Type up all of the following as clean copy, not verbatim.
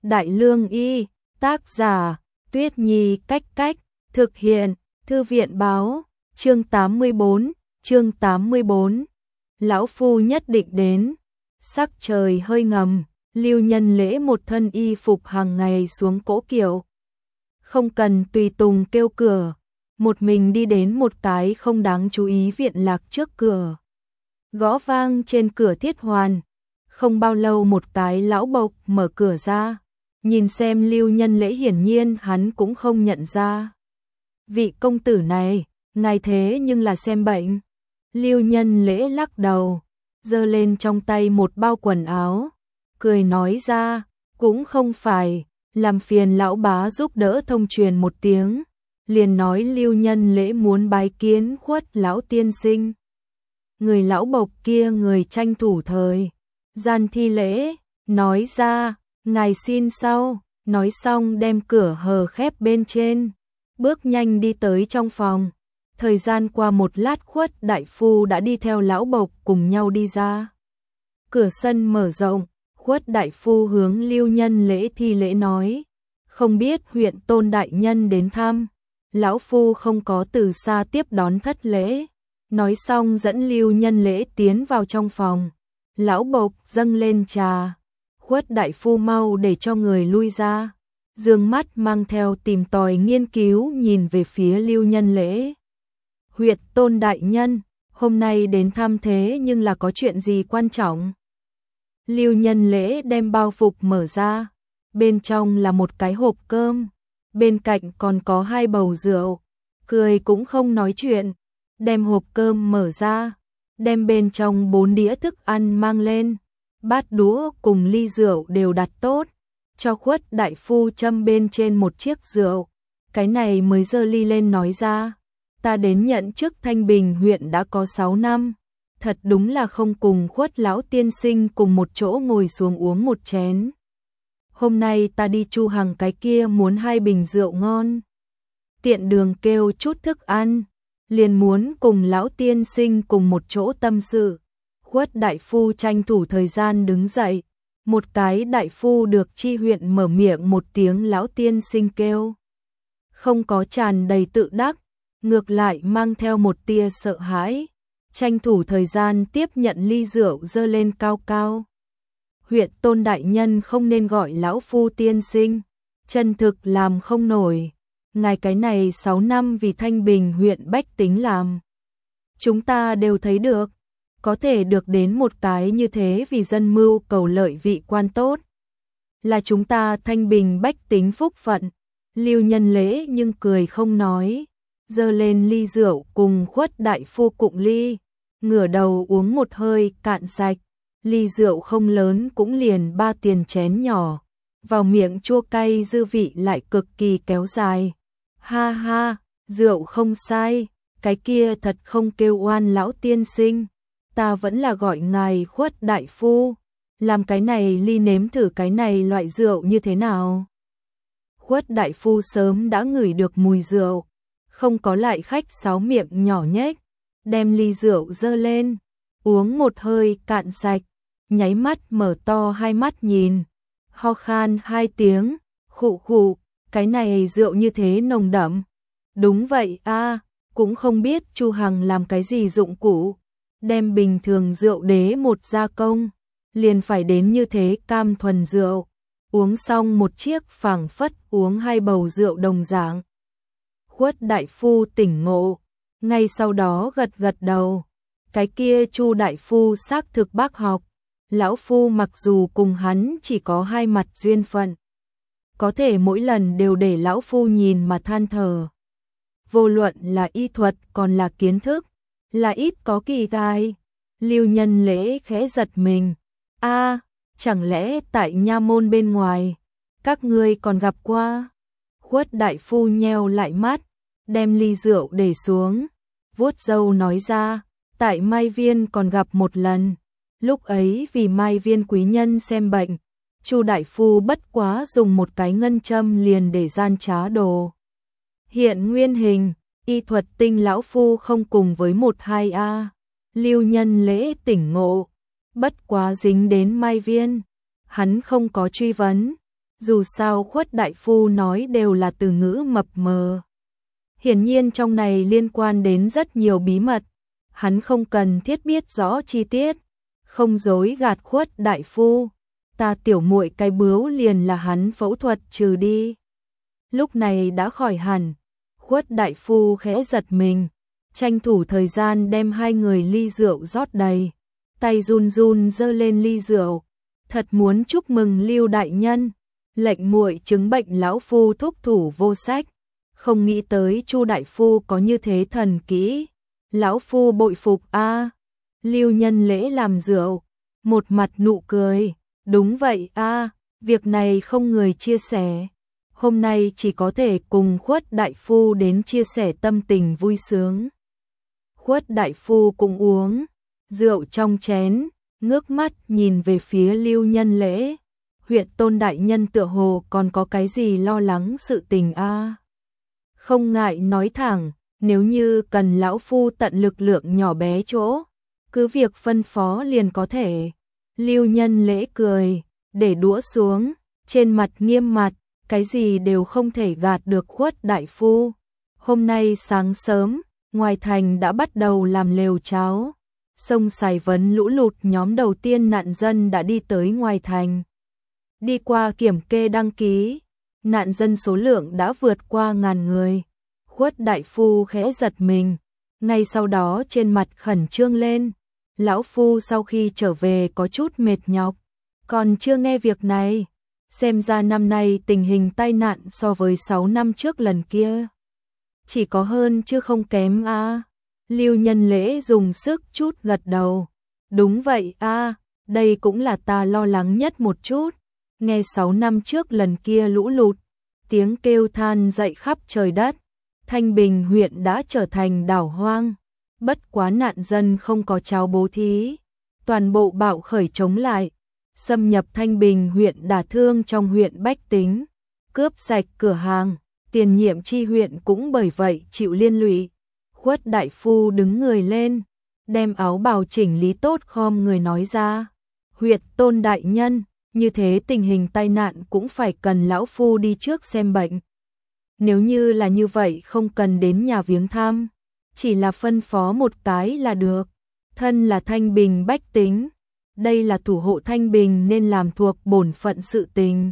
Đại Lương Y, tác giả, Tuyết Nhi Cách Cách, thực hiện, Thư viện báo, chương 84. Lão phu nhất định đến. Sắc trời hơi ngầm, Lưu Nhân Lễ một thân y phục hàng ngày xuống cỗ kiệu. Không cần tùy tùng kêu cửa, một mình đi đến một cái không đáng chú ý viện lạc trước cửa. Gõ vang trên cửa Thiết Hoàn. Không bao lâu một cái lão bộc mở cửa ra, nhìn xem Lưu Nhân Lễ hiển nhiên hắn cũng không nhận ra. Vị công tử này, ngài thế nhưng là xem bệnh. Lưu Nhân Lễ lắc đầu, giơ lên trong tay một bao quần áo, cười nói ra, cũng không phải, làm phiền lão bá giúp đỡ thông truyền một tiếng. Liền nói Lưu Nhân Lễ muốn bái kiến Khuất lão tiên sinh. Người lão bộc kia người tranh thủ thời gian thi lễ, nói ra, ngài xin sau, nói xong đem cửa hờ khép bên trên, bước nhanh đi tới trong phòng. Thời gian qua một lát Khuất đại phu đã đi theo lão bộc cùng nhau đi ra. Cửa sân mở rộng, Khuất đại phu hướng Lưu Nhân Lễ thi lễ nói, không biết huyện Tôn đại nhân đến thăm. Lão phu không có từ xa tiếp đón thất lễ. Nói xong dẫn Lưu Nhân Lễ tiến vào trong phòng. Lão bộc dâng lên trà. Khuất đại phu mau để cho người lui ra. Dương mắt mang theo tìm tòi nghiên cứu nhìn về phía Lưu Nhân Lễ. Huyện Tôn đại nhân, hôm nay đến thăm thế nhưng là có chuyện gì quan trọng? Lưu Nhân Lễ đem bao phục mở ra. Bên trong là một cái hộp cơm. Bên cạnh còn có 2 bầu rượu. Cười cũng không nói chuyện. Đem hộp cơm mở ra. Đem bên trong 4 đĩa thức ăn mang lên. Bát đũa cùng ly rượu đều đặt tốt. Cho Khuất đại phu châm bên trên một chiếc rượu. Cái này mới giơ ly lên nói ra. Ta đến nhận chức Thanh Bình huyện đã có 6 năm. Thật đúng là không cùng Khuất lão tiên sinh cùng một chỗ ngồi xuống uống một chén. Hôm nay ta đi Chu Hằng cái kia muốn 2 bình rượu ngon. Tiện đường kêu chút thức ăn. Liền muốn cùng lão tiên sinh cùng một chỗ tâm sự. Khuất đại phu tranh thủ thời gian đứng dậy. Một cái đại phu được chi huyện mở miệng một tiếng lão tiên sinh kêu. Không có tràn đầy tự đắc, ngược lại mang theo một tia sợ hãi. Tranh thủ thời gian tiếp nhận ly rượu dơ lên cao cao. Huyện Tôn đại nhân không nên gọi lão phu tiên sinh, chân thực làm không nổi. Ngài cái này 6 năm vì Thanh Bình huyện bách tính làm. Chúng ta đều thấy được, có thể được đến một cái như thế vì dân mưu cầu lợi vị quan tốt. Là chúng ta Thanh Bình bách tính phúc phận. Lưu Nhân Lễ nhưng cười không nói, giơ lên ly rượu cùng Khuất đại phu cụng ly, ngửa đầu uống một hơi cạn sạch. Ly rượu không lớn cũng liền 3 tiền chén nhỏ, vào miệng chua cay dư vị lại cực kỳ kéo dài. Ha ha, rượu không sai, cái kia thật không kêu oan lão tiên sinh, ta vẫn là gọi ngài Khuất đại phu, làm cái này ly nếm thử cái này loại rượu như thế nào. Khuất đại phu sớm đã ngửi được mùi rượu, không có lại khách sáo miệng nhỏ nhếch, đem ly rượu dơ lên, uống một hơi cạn sạch. Nháy mắt mở to 2 mắt nhìn, ho khan 2 tiếng, khụ khụ, cái này rượu như thế nồng đậm. Đúng vậy a, cũng không biết Chu Hằng làm cái gì dụng cụ, đem bình thường rượu đế một gia công, liền phải đến như thế cam thuần rượu, uống xong một chiếc phảng phất uống 2 bầu rượu đồng dạng. Khuất đại phu tỉnh ngộ, ngay sau đó gật gật đầu, cái kia Chu đại phu xác thực bác học. Lão phu mặc dù cùng hắn chỉ có 2 mặt duyên phận, có thể mỗi lần đều để lão phu nhìn mà than thở. Vô luận là y thuật còn là kiến thức, là ít có kỳ tài. Lưu Nhân Lễ khẽ giật mình. A, chẳng lẽ tại nha môn bên ngoài, các ngươi còn gặp qua? Khuất đại phu nheo lại mắt, đem ly rượu để xuống, vuốt râu nói ra, tại Mai Viên còn gặp một lần. Lúc ấy vì Mai Viên quý nhân xem bệnh, Chu đại phu bất quá dùng một cái ngân châm liền để gian trá đồ. Hiện nguyên hình, y thuật tinh lão phu không cùng với 1-2 a. Lưu Nhân Lễ tỉnh ngộ, bất quá dính đến Mai Viên, hắn không có truy vấn, Dù sao Khuất đại phu nói đều là từ ngữ mập mờ. Hiển nhiên trong này liên quan đến rất nhiều bí mật, hắn không cần thiết biết rõ chi tiết, không dối gạt Khuất đại phu. Ta tiểu muội cái bướu liền là hắn phẫu thuật trừ đi. Lúc này đã khỏi hẳn, Khuất đại phu khẽ giật mình, tranh thủ thời gian đem hai người ly rượu rót đầy, tay run run giơ lên ly rượu, thật muốn chúc mừng Lưu đại nhân, lệnh muội chứng bệnh lão phu thúc thủ vô sách, không nghĩ tới Chu đại phu có như thế thần kỹ, lão phu bội phục a. Lưu Nhân Lễ làm rượu, một mặt nụ cười, đúng vậy a, việc này không người chia sẻ. Hôm nay chỉ có thể cùng Khuất đại phu đến chia sẻ tâm tình vui sướng. Khuất đại phu cũng uống rượu trong chén, ngước mắt nhìn về phía Lưu Nhân Lễ. Huyện Tôn đại nhân tựa hồ còn có cái gì lo lắng sự tình a? Không ngại nói thẳng, nếu như cần lão phu tận lực lượng nhỏ bé chỗ, cứ việc phân phó liền có thể. Lưu Nhân Lễ cười, để đũa xuống, trên mặt nghiêm mặt, cái gì đều không thể gạt được Khuất đại phu. Hôm nay sáng sớm, ngoài thành đã bắt đầu làm lều cháo. Sông Sài Vấn lũ lụt nhóm đầu tiên nạn dân đã đi tới ngoài thành. Đi qua kiểm kê đăng ký, nạn dân số lượng đã vượt qua 1000 người. Khuất đại phu khẽ giật mình, ngay sau đó trên mặt khẩn trương lên. Lão phu sau khi trở về có chút mệt nhọc, còn chưa nghe việc này. Xem ra năm nay tình hình tai nạn so với 6 năm trước lần kia chỉ có hơn chứ không kém a. Lưu Nhân Lễ dùng sức chút gật đầu. Đúng vậy a, đây cũng là ta lo lắng nhất một chút. Nghe 6 năm trước lần kia lũ lụt, tiếng kêu than dậy khắp trời đất. Thanh Bình huyện đã trở thành đảo hoang. Bất quá nạn dân không có cháo bố thí, toàn bộ bạo khởi chống lại, xâm nhập Thanh Bình huyện đả thương trong huyện bách tính, cướp sạch cửa hàng, tiền nhiệm chi huyện cũng bởi vậy chịu liên lụy. Khuất đại phu đứng người lên, đem áo bào chỉnh lý tốt khom người nói ra. Huyện Tôn đại nhân, như thế tình hình tai nạn cũng phải cần lão phu đi trước xem bệnh. Nếu như là như vậy không cần đến nhà viếng thăm, chỉ là phân phó một cái là được. Thân là Thanh Bình bách tính, đây là thủ hộ Thanh Bình nên làm thuộc bổn phận sự tình.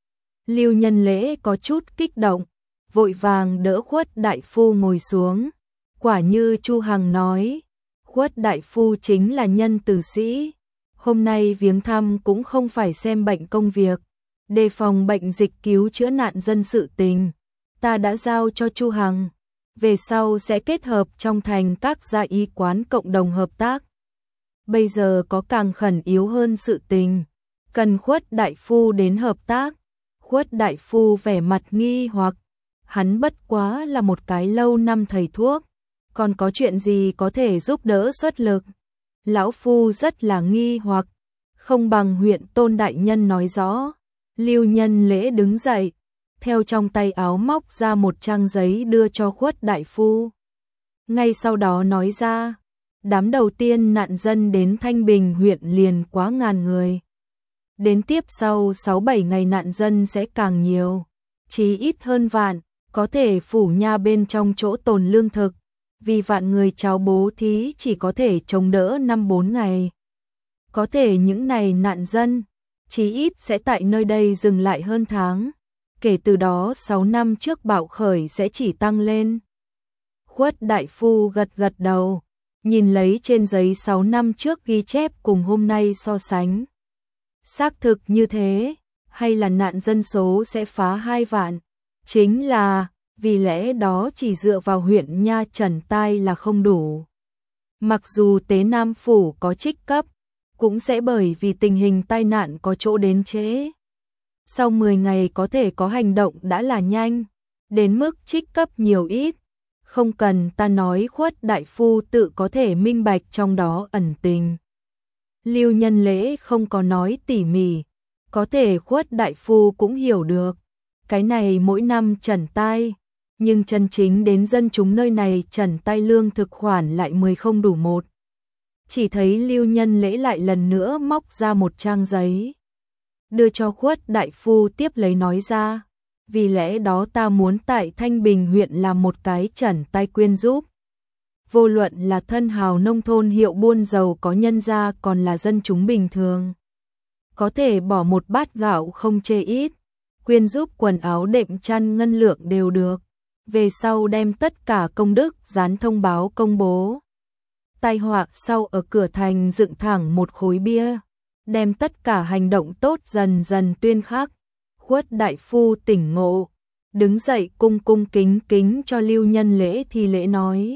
Lưu Nhân Lễ có chút kích động, vội vàng đỡ Khuất đại phu ngồi xuống. Quả như Chu Hằng nói, Khuất đại phu chính là nhân từ sĩ. Hôm nay viếng thăm cũng không phải xem bệnh công việc, đề phòng bệnh dịch cứu chữa nạn dân sự tình. Ta đã giao cho Chu Hằng, về sau sẽ kết hợp trong thành các gia y quán cộng đồng hợp tác. Bây giờ có càng khẩn yếu hơn sự tình, cần Khuất đại phu đến hợp tác. Khuất đại phu vẻ mặt nghi hoặc, hắn bất quá là một cái lâu năm thầy thuốc, còn có chuyện gì có thể giúp đỡ xuất lực. Lão phu rất là nghi hoặc, không bằng huyện Tôn đại nhân nói rõ. Lưu Nhân Lễ đứng dậy, theo trong tay áo móc ra một trang giấy đưa cho Khuất đại phu. Ngay sau đó nói ra, đám đầu tiên nạn dân đến Thanh Bình huyện liền quá 1000 người. Đến tiếp sau 6-7 ngày nạn dân sẽ càng nhiều, chí ít hơn vạn, có thể phủ nha bên trong chỗ tồn lương thực. Vì vạn người cháo bố thí chỉ có thể chống đỡ 5-4 ngày. Có thể những này nạn dân, chí ít sẽ tại nơi đây dừng lại hơn tháng. Kể từ đó 6 năm trước bạo khởi sẽ chỉ tăng lên. Khuất đại phu gật gật đầu, nhìn lấy trên giấy 6 năm trước ghi chép cùng hôm nay so sánh. Xác thực như thế, hay là nạn dân số sẽ phá 2 vạn? Chính là, vì lẽ đó chỉ dựa vào huyện Nha Trần Tai là không đủ. Mặc dù Tế Nam Phủ có trích cấp, cũng sẽ bởi vì tình hình tai nạn có chỗ đến trễ. Sau 10 ngày có thể có hành động đã là nhanh, đến mức trích cấp nhiều ít. Không cần ta nói, Khuất đại phu tự có thể minh bạch trong đó ẩn tình. Lưu Nhân Lễ không có nói tỉ mỉ, có thể Khuất đại phu cũng hiểu được. Cái này mỗi năm trần tai, nhưng chân chính đến dân chúng nơi này trần tai lương thực khoản lại 10 không đủ 1. Chỉ thấy Lưu Nhân Lễ lại lần nữa móc ra một trang giấy. đưa cho Khuất đại phu tiếp lấy nói ra, vì lẽ đó ta muốn tại Thanh Bình huyện làm một cái trần tay quyên giúp. Vô luận là thân hào nông thôn hiệu buôn giàu có nhân gia còn là dân chúng bình thường. Có thể bỏ một bát gạo không chê ít, quyên giúp quần áo đệm chăn ngân lượng đều được. Về sau đem tất cả công đức dán thông báo công bố. Tai họa sau ở cửa thành dựng thẳng một khối bia, đem tất cả hành động tốt dần dần tuyên khắc. Khuất đại phu tỉnh ngộ, đứng dậy cung cung kính kính cho Lưu Nhân Lễ thi lễ nói.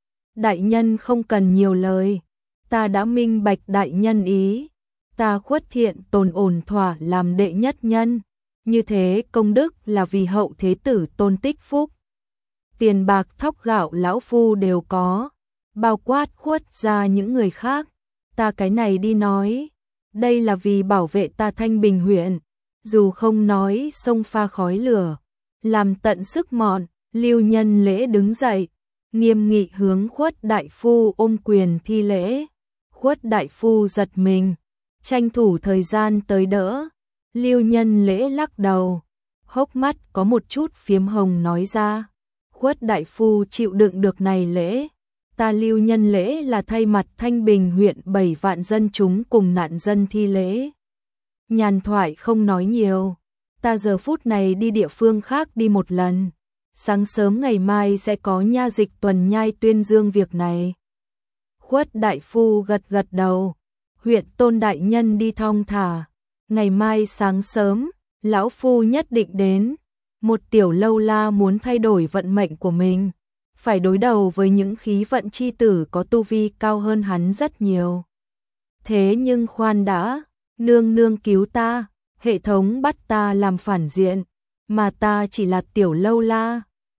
Đại nhân không cần nhiều lời, ta đã minh bạch đại nhân ý, ta Khuất thiện tồn ổn thỏa làm đệ nhất nhân, như thế công đức là vì hậu thế tử tôn tích phúc. Tiền bạc thóc gạo lão phu đều có, bao quát Khuất ra những người khác, ta cái này đi nói, đây là vì bảo vệ ta Thanh Bình huyện, dù không nói sông pha khói lửa, làm tận sức mọn. Lưu Nhân Lễ đứng dậy, nghiêm nghị hướng Khuất đại phu ôm quyền thi lễ. Khuất đại phu giật mình, tranh thủ thời gian tới đỡ. Lưu Nhân Lễ lắc đầu, hốc mắt có một chút phiếm hồng nói ra, Khuất đại phu chịu đựng được này lễ, ta Lưu Nhân Lễ là thay mặt Thanh Bình huyện 7 vạn dân chúng cùng nạn dân thi lễ. Nhàn thoại không nói nhiều, ta giờ phút này đi địa phương khác đi một lần, sáng sớm ngày mai sẽ có nha dịch tuần nhai tuyên dương việc này. Khuất đại phu gật gật đầu, huyện Tôn đại nhân đi thong thả, ngày mai sáng sớm, lão phu nhất định đến. Một tiểu lâu la muốn thay đổi vận mệnh của mình, phải đối đầu với những khí vận chi tử có tu vi cao hơn hắn rất nhiều. Thế nhưng khoan đã, nương nương cứu ta, hệ thống bắt ta làm phản diện, mà ta chỉ là tiểu lâu la,